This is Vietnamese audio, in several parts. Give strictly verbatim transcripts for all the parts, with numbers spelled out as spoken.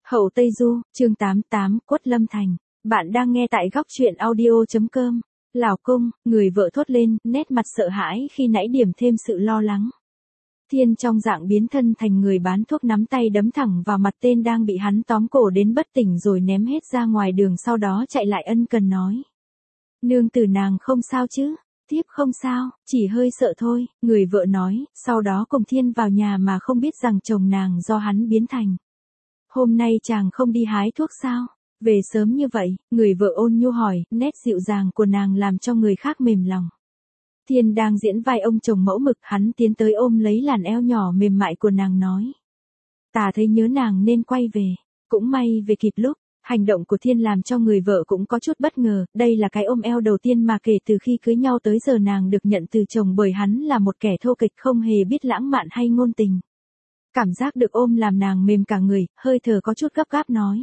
Hậu Tây Du, chương tám mươi tám, Quất Lâm Thành. Bạn đang nghe tại góc truyện audio.com. Lào công, người vợ thốt lên, nét mặt sợ hãi khi nãy điểm thêm sự lo lắng. Thiên trong dạng biến thân thành người bán thuốc nắm tay đấm thẳng vào mặt tên đang bị hắn tóm cổ đến bất tỉnh rồi ném hết ra ngoài đường, sau đó chạy lại ân cần nói. Nương tử nàng không sao chứ? Tiếp không sao, chỉ hơi sợ thôi, người vợ nói, sau đó cùng Thiên vào nhà mà không biết rằng chồng nàng do hắn biến thành. Hôm nay chàng không đi hái thuốc sao? Về sớm như vậy, người vợ ôn nhu hỏi, nét dịu dàng của nàng làm cho người khác mềm lòng. Thiên đang diễn vai ông chồng mẫu mực, hắn tiến tới ôm lấy làn eo nhỏ mềm mại của nàng nói. Ta thấy nhớ nàng nên quay về, cũng may về kịp lúc. Hành động của Thiên làm cho người vợ cũng có chút bất ngờ, đây là cái ôm eo đầu tiên mà kể từ khi cưới nhau tới giờ nàng được nhận từ chồng, bởi hắn là một kẻ thô kịch không hề biết lãng mạn hay ngôn tình. Cảm giác được ôm làm nàng mềm cả người, hơi thở có chút gấp gáp nói.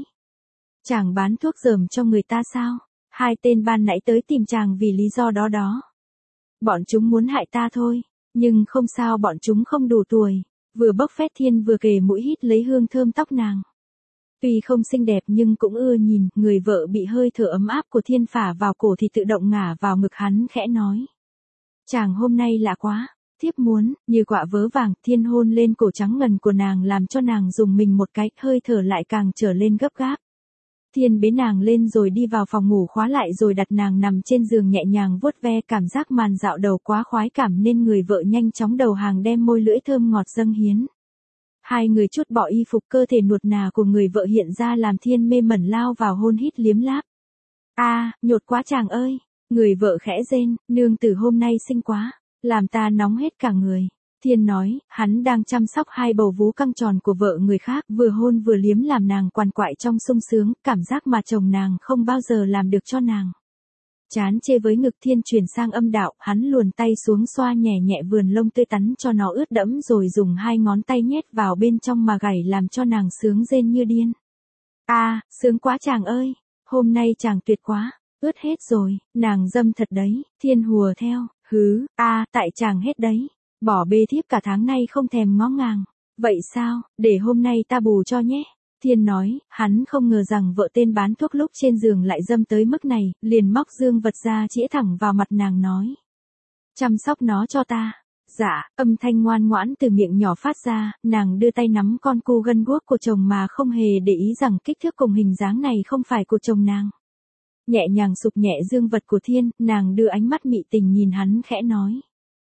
Chàng bán thuốc dởm cho người ta sao? Hai tên ban nãy tới tìm chàng vì lý do đó đó. Bọn chúng muốn hại ta thôi, nhưng không sao, bọn chúng không đủ tuổi. Vừa bốc phét Thiên vừa kề mũi hít lấy hương thơm tóc nàng. Tuy không xinh đẹp nhưng cũng ưa nhìn, người vợ bị hơi thở ấm áp của Thiên phả vào cổ thì tự động ngả vào ngực hắn khẽ nói. Chàng hôm nay lạ quá, thiếp muốn, như quạ vớ vàng. Thiên hôn lên cổ trắng ngần của nàng làm cho nàng rùng mình một cái, hơi thở lại càng trở lên gấp gáp. Thiên bế nàng lên rồi đi vào phòng ngủ khóa lại rồi đặt nàng nằm trên giường nhẹ nhàng vuốt ve, cảm giác màn dạo đầu quá khoái cảm nên người vợ nhanh chóng đầu hàng đem môi lưỡi thơm ngọt dâng hiến. Hai người chút bỏ y phục, cơ thể nuột nà của người vợ hiện ra làm Thiên mê mẩn lao vào hôn hít liếm láp. A, à, nhột quá chàng ơi, người vợ khẽ rên, nương tử hôm nay xinh quá, làm ta nóng hết cả người. Thiên nói, hắn đang chăm sóc hai bầu vú căng tròn của vợ người khác, vừa hôn vừa liếm làm nàng quằn quại trong sung sướng, cảm giác mà chồng nàng không bao giờ làm được cho nàng. Chán chê với ngực, Thiên chuyển sang âm đạo, hắn luồn tay xuống xoa nhẹ nhẹ vườn lông tươi tắn cho nó ướt đẫm rồi dùng hai ngón tay nhét vào bên trong mà gảy làm cho nàng sướng rên như điên. A, à, sướng quá chàng ơi, hôm nay chàng tuyệt quá, ướt hết rồi, nàng dâm thật đấy. Thiên hùa theo, hứ, a, à, tại chàng hết đấy, bỏ bê thiếp cả tháng nay không thèm ngó ngàng. Vậy sao, để hôm nay ta bù cho nhé. Thiên nói, hắn không ngờ rằng vợ tên bán thuốc lúc trên giường lại dâm tới mức này, liền móc dương vật ra chĩa thẳng vào mặt nàng nói. Chăm sóc nó cho ta. Dạ, âm thanh ngoan ngoãn từ miệng nhỏ phát ra, nàng đưa tay nắm con cu gân guốc của chồng mà không hề để ý rằng kích thước cùng hình dáng này không phải của chồng nàng. Nhẹ nhàng sụp nhẹ dương vật của Thiên, nàng đưa ánh mắt mị tình nhìn hắn khẽ nói.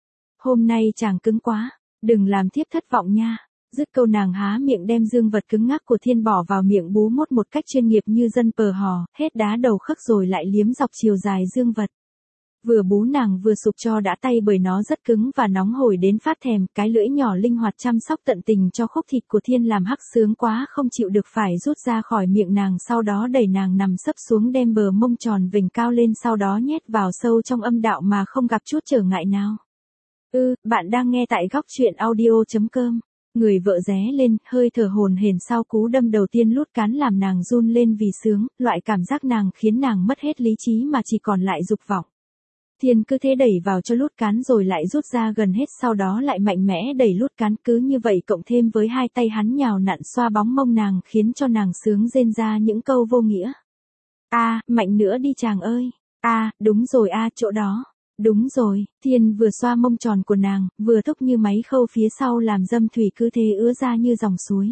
Hôm nay chàng cứng quá, đừng làm thiếp thất vọng nha. Dứt câu nàng há miệng đem dương vật cứng ngắc của Thiên bỏ vào miệng bú mốt một cách chuyên nghiệp như dân pờ hò, hết đá đầu khấc rồi lại liếm dọc chiều dài dương vật. Vừa bú nàng vừa sụp cho đã tay bởi nó rất cứng và nóng hổi đến phát thèm, cái lưỡi nhỏ linh hoạt chăm sóc tận tình cho khúc thịt của Thiên làm hắc sướng quá không chịu được phải rút ra khỏi miệng nàng, sau đó đẩy nàng nằm sấp xuống đem bờ mông tròn vểnh cao lên, sau đó nhét vào sâu trong âm đạo mà không gặp chút trở ngại nào. Ừ, bạn đang nghe tại góc truyện audio.com. Người vợ ré lên, hơi thở hồn hển sau cú đâm đầu tiên lút cán làm nàng run lên vì sướng, loại cảm giác nàng khiến nàng mất hết lý trí mà chỉ còn lại dục vọng. Thiên cứ thế đẩy vào cho lút cán rồi lại rút ra gần hết, sau đó lại mạnh mẽ đẩy lút cán, cứ như vậy cộng thêm với hai tay hắn nhào nặn xoa bóng mông nàng khiến cho nàng sướng rên ra những câu vô nghĩa. A, à, mạnh nữa đi chàng ơi. A, à, đúng rồi a, à, chỗ đó. Đúng rồi, Thiên vừa xoa mông tròn của nàng, vừa thúc như máy khâu phía sau làm dâm thủy cứ thế ứa ra như dòng suối.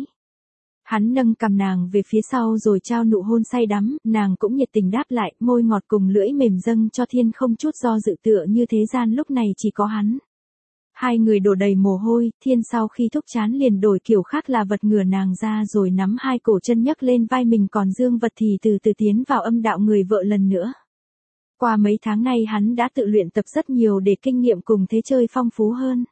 Hắn nâng cằm nàng về phía sau rồi trao nụ hôn say đắm, nàng cũng nhiệt tình đáp lại, môi ngọt cùng lưỡi mềm dâng cho Thiên không chút do dự, tựa như thế gian lúc này chỉ có hắn. Hai người đổ đầy mồ hôi, Thiên sau khi thúc chán liền đổi kiểu khác là vật ngửa nàng ra rồi nắm hai cổ chân nhấc lên vai mình, còn dương vật thì từ từ tiến vào âm đạo người vợ lần nữa. Qua mấy tháng nay hắn đã tự luyện tập rất nhiều để kinh nghiệm cùng thế chơi phong phú hơn.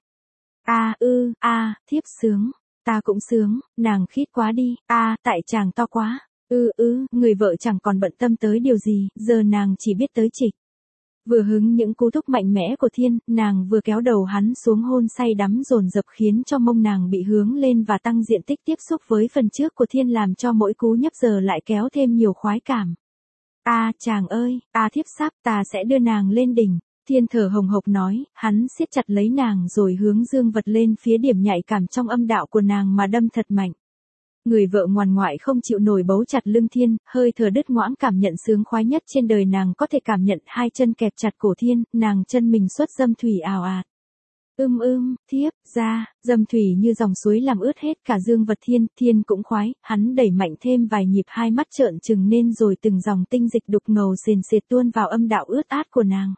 A ư, a, thiếp sướng, ta cũng sướng, nàng khít quá đi, a, tại chàng to quá, ư ư, người vợ chẳng còn bận tâm tới điều gì, giờ nàng chỉ biết tới trịch. Vừa hứng những cú thúc mạnh mẽ của Thiên, nàng vừa kéo đầu hắn xuống hôn say đắm dồn dập khiến cho mông nàng bị hướng lên và tăng diện tích tiếp xúc với phần trước của Thiên làm cho mỗi cú nhấp giờ lại kéo thêm nhiều khoái cảm. A, à, chàng ơi, a à, thiếp sắp, ta sẽ đưa nàng lên đỉnh. Thiên thở hồng hộc nói, hắn siết chặt lấy nàng rồi hướng dương vật lên phía điểm nhạy cảm trong âm đạo của nàng mà đâm thật mạnh. Người vợ ngoan ngoại không chịu nổi bấu chặt lưng Thiên, hơi thở đứt quãng cảm nhận sướng khoái nhất trên đời nàng có thể cảm nhận hai chân kẹp chặt cổ Thiên, nàng chân mình xuất dâm thủy ào ạt. Ưm ưm, thiếp, ra, dâm thủy như dòng suối làm ướt hết cả dương vật Thiên, Thiên cũng khoái, hắn đẩy mạnh thêm vài nhịp hai mắt trợn trừng nên rồi từng dòng tinh dịch đục ngầu sền sệt tuôn vào âm đạo ướt át của nàng.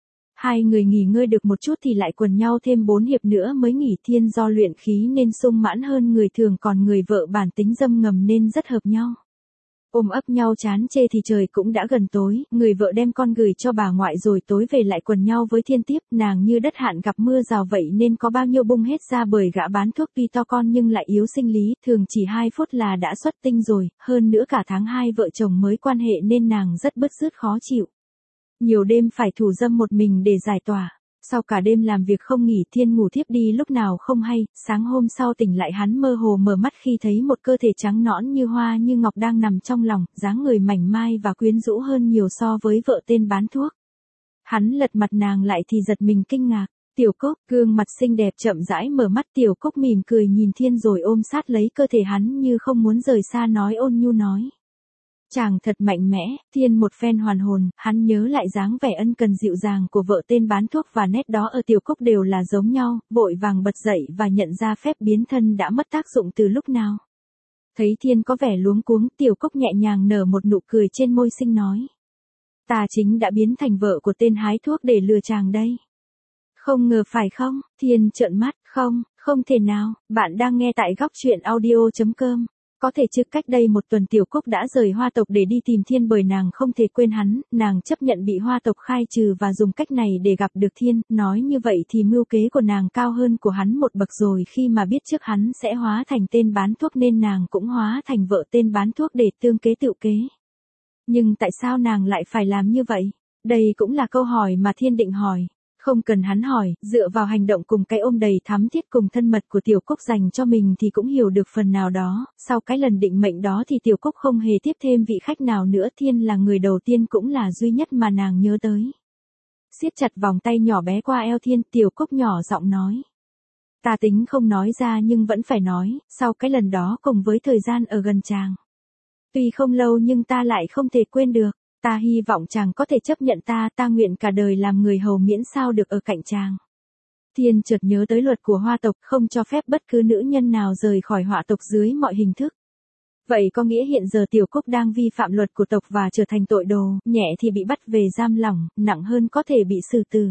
Hai người nghỉ ngơi được một chút thì lại quần nhau thêm bốn hiệp nữa mới nghỉ. Thiên do luyện khí nên sung mãn hơn người thường, còn người vợ bản tính dâm ngầm nên rất hợp nhau. Ôm ấp nhau chán chê thì trời cũng đã gần tối, người vợ đem con gửi cho bà ngoại rồi tối về lại quần nhau với Thiên tiếp. Nàng như đất hạn gặp mưa rào vậy nên có bao nhiêu bung hết ra, bởi gã bán thuốc tuy to con nhưng lại yếu sinh lý, thường chỉ hai phút là đã xuất tinh rồi, hơn nữa cả tháng hai vợ chồng mới quan hệ nên nàng rất bứt rứt khó chịu. Nhiều đêm phải thủ dâm một mình để giải tỏa. Sau cả đêm làm việc không nghỉ, Thiên ngủ thiếp đi lúc nào không hay, sáng hôm sau tỉnh lại hắn mơ hồ mở mắt khi thấy một cơ thể trắng nõn như hoa như ngọc đang nằm trong lòng, dáng người mảnh mai và quyến rũ hơn nhiều so với vợ tên bán thuốc. Hắn lật mặt nàng lại thì giật mình kinh ngạc. Tiểu Cúc, gương mặt xinh đẹp chậm rãi mở mắt. Tiểu Cúc mỉm cười nhìn Thiên rồi ôm sát lấy cơ thể hắn như không muốn rời xa, nói ôn nhu nói. Chàng thật mạnh mẽ. Thiên một phen hoàn hồn, hắn nhớ lại dáng vẻ ân cần dịu dàng của vợ tên bán thuốc và nét đó ở Tiểu Cúc đều là giống nhau, vội vàng bật dậy và nhận ra phép biến thân đã mất tác dụng từ lúc nào. Thấy Thiên có vẻ luống cuống, Tiểu Cúc nhẹ nhàng nở một nụ cười trên môi xinh nói. Ta chính đã biến thành vợ của tên hái thuốc để lừa chàng đây. Không ngờ phải không? Thiên trợn mắt, không, không thể nào. Bạn đang nghe tại góc truyện audio chấm com. Có thể chứ, cách đây một tuần Tiểu Cúc đã rời Hoa tộc để đi tìm Thiên bởi nàng không thể quên hắn, nàng chấp nhận bị Hoa tộc khai trừ và dùng cách này để gặp được Thiên, nói như vậy thì mưu kế của nàng cao hơn của hắn một bậc rồi, khi mà biết trước hắn sẽ hóa thành tên bán thuốc nên nàng cũng hóa thành vợ tên bán thuốc để tương kế tựu kế. Nhưng tại sao nàng lại phải làm như vậy? Đây cũng là câu hỏi mà Thiên định hỏi. Không cần hắn hỏi, dựa vào hành động cùng cái ôm đầy thắm thiết cùng thân mật của Tiểu Cúc dành cho mình thì cũng hiểu được phần nào đó. Sau cái lần định mệnh đó thì Tiểu Cúc không hề tiếp thêm vị khách nào nữa. Thiên là người đầu tiên cũng là duy nhất mà nàng nhớ tới. Siết chặt vòng tay nhỏ bé qua eo Thiên, Tiểu Cúc nhỏ giọng nói. Ta tính không nói ra nhưng vẫn phải nói, sau cái lần đó cùng với thời gian ở gần chàng. Tuy không lâu nhưng ta lại không thể quên được. Ta hy vọng chàng có thể chấp nhận ta, ta nguyện cả đời làm người hầu miễn sao được ở cạnh chàng. Thiên chợt nhớ tới luật của Hoa tộc không cho phép bất cứ nữ nhân nào rời khỏi Hoa tộc dưới mọi hình thức. Vậy có nghĩa hiện giờ Tiểu Cúc đang vi phạm luật của tộc và trở thành tội đồ, nhẹ thì bị bắt về giam lỏng, nặng hơn có thể bị xử tử.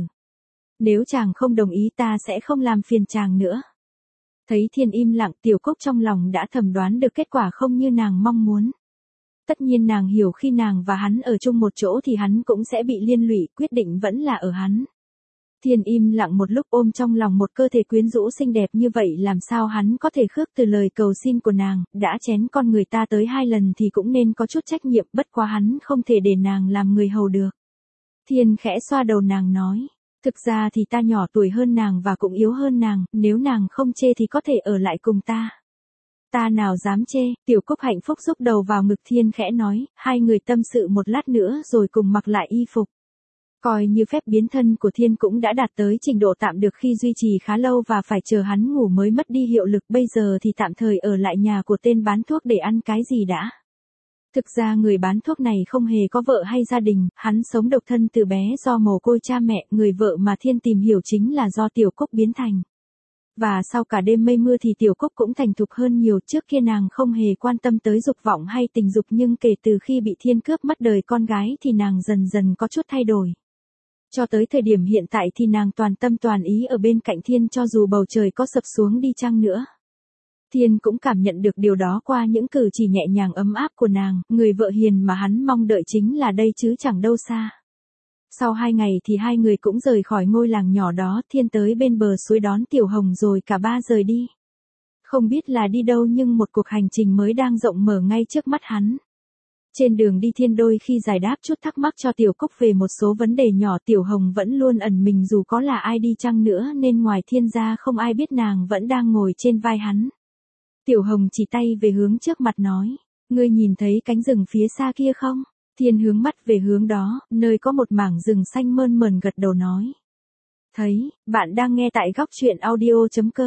Nếu chàng không đồng ý ta sẽ không làm phiền chàng nữa. Thấy Thiên im lặng, Tiểu Cúc trong lòng đã thầm đoán được kết quả không như nàng mong muốn. Tất nhiên nàng hiểu khi nàng và hắn ở chung một chỗ thì hắn cũng sẽ bị liên lụy, quyết định vẫn là ở hắn. Thiên im lặng một lúc, ôm trong lòng một cơ thể quyến rũ xinh đẹp như vậy, làm sao hắn có thể khước từ lời cầu xin của nàng, đã chén con người ta tới hai lần thì cũng nên có chút trách nhiệm, bất quá hắn không thể để nàng làm người hầu được. Thiên khẽ xoa đầu nàng nói, thực ra thì ta nhỏ tuổi hơn nàng và cũng yếu hơn nàng, nếu nàng không chê thì có thể ở lại cùng ta. Ta nào dám chê. Tiểu Cúc hạnh phúc rúc đầu vào ngực Thiên khẽ nói, hai người tâm sự một lát nữa rồi cùng mặc lại y phục. Coi như phép biến thân của Thiên cũng đã đạt tới trình độ tạm được khi duy trì khá lâu và phải chờ hắn ngủ mới mất đi hiệu lực, bây giờ thì tạm thời ở lại nhà của tên bán thuốc để ăn cái gì đã. Thực ra người bán thuốc này không hề có vợ hay gia đình, hắn sống độc thân từ bé do mồ côi cha mẹ, người vợ mà Thiên tìm hiểu chính là do Tiểu Cúc biến thành. Và sau cả đêm mây mưa thì Tiểu Cúc cũng thành thục hơn nhiều, trước kia nàng không hề quan tâm tới dục vọng hay tình dục nhưng kể từ khi bị Thiên cướp mất đời con gái thì nàng dần dần có chút thay đổi. Cho tới thời điểm hiện tại thì nàng toàn tâm toàn ý ở bên cạnh Thiên cho dù bầu trời có sập xuống đi chăng nữa. Thiên cũng cảm nhận được điều đó qua những cử chỉ nhẹ nhàng ấm áp của nàng, người vợ hiền mà hắn mong đợi chính là đây chứ chẳng đâu xa. Sau hai ngày thì hai người cũng rời khỏi ngôi làng nhỏ đó, Thiên tới bên bờ suối đón Tiểu Hồng rồi cả ba rời đi. Không biết là đi đâu nhưng một cuộc hành trình mới đang rộng mở ngay trước mắt hắn. Trên đường đi Thiên đôi khi giải đáp chút thắc mắc cho Tiểu Cúc về một số vấn đề nhỏ, Tiểu Hồng vẫn luôn ẩn mình dù có là ai đi chăng nữa nên ngoài Thiên ra không ai biết nàng vẫn đang ngồi trên vai hắn. Tiểu Hồng chỉ tay về hướng trước mặt nói, ngươi nhìn thấy cánh rừng phía xa kia không? Thiên hướng mắt về hướng đó, nơi có một mảng rừng xanh mơn mởn, gật đầu nói. Thấy. Bạn đang nghe tại góc truyện audio chấm com.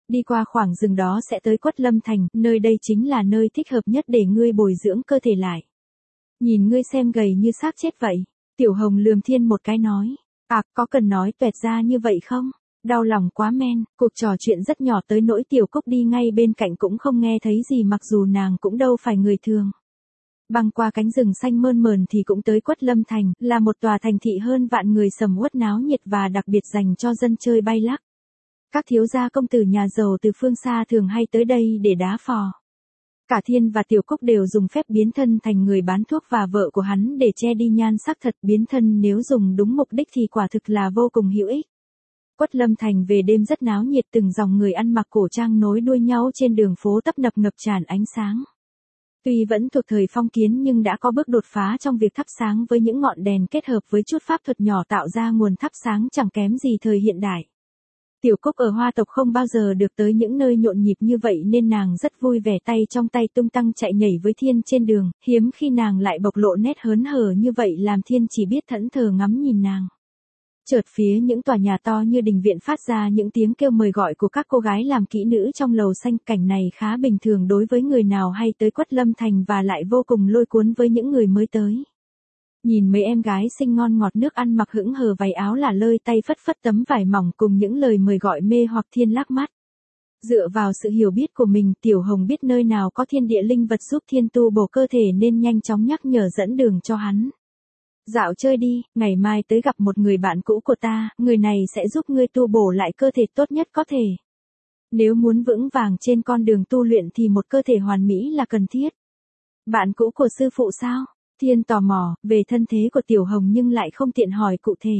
Đi qua khoảng rừng đó sẽ tới Quất Lâm Thành, nơi đây chính là nơi thích hợp nhất để ngươi bồi dưỡng cơ thể lại. Nhìn ngươi xem gầy như xác chết vậy. Tiểu Hồng lườm Thiên một cái nói. À, có cần nói tuẹt ra như vậy không? Đau lòng quá men, cuộc trò chuyện rất nhỏ tới nỗi Tiểu Cúc đi ngay bên cạnh cũng không nghe thấy gì mặc dù nàng cũng đâu phải người thường. Băng qua cánh rừng xanh mơn mờn thì cũng tới Quất Lâm Thành, là một tòa thành thị hơn vạn người sầm uất náo nhiệt và đặc biệt dành cho dân chơi bay lắc. Các thiếu gia công tử nhà giàu từ phương xa thường hay tới đây để đá phò. Cả Thiên và Tiểu Cúc đều dùng phép biến thân thành người bán thuốc và vợ của hắn để che đi nhan sắc thật, biến thân nếu dùng đúng mục đích thì quả thực là vô cùng hữu ích. Quất Lâm Thành về đêm rất náo nhiệt, từng dòng người ăn mặc cổ trang nối đuôi nhau trên đường phố tấp nập ngập tràn ánh sáng. Tuy vẫn thuộc thời phong kiến nhưng đã có bước đột phá trong việc thắp sáng với những ngọn đèn kết hợp với chút pháp thuật nhỏ tạo ra nguồn thắp sáng chẳng kém gì thời hiện đại. Tiểu Cúc ở Hoa tộc không bao giờ được tới những nơi nhộn nhịp như vậy nên nàng rất vui vẻ, tay trong tay tung tăng chạy nhảy với Thiên trên đường, hiếm khi nàng lại bộc lộ nét hớn hở như vậy làm Thiên chỉ biết thẫn thờ ngắm nhìn nàng. Chợt phía những tòa nhà to như đình viện phát ra những tiếng kêu mời gọi của các cô gái làm kỹ nữ trong lầu xanh, cảnh này khá bình thường đối với người nào hay tới Quất Lâm Thành và lại vô cùng lôi cuốn với những người mới tới. Nhìn mấy em gái xinh ngon ngọt nước ăn mặc hững hờ váy áo lả lơi tay phất phất tấm vải mỏng cùng những lời mời gọi mê hoặc Thiên lắc mắt. Dựa vào sự hiểu biết của mình, Tiểu Hồng biết nơi nào có thiên địa linh vật giúp Thiên tu bổ cơ thể nên nhanh chóng nhắc nhở dẫn đường cho hắn. Dạo chơi đi, ngày mai tới gặp một người bạn cũ của ta, người này sẽ giúp ngươi tu bổ lại cơ thể tốt nhất có thể. Nếu muốn vững vàng trên con đường tu luyện thì một cơ thể hoàn mỹ là cần thiết. Bạn cũ của sư phụ sao? Thiên tò mò về thân thế của Tiểu Hồng nhưng lại không tiện hỏi cụ thể.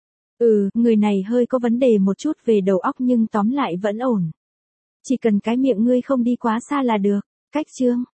Ừ, người này hơi có vấn đề một chút về đầu óc nhưng tóm lại vẫn ổn. Chỉ cần cái miệng ngươi không đi quá xa là được. Cách chương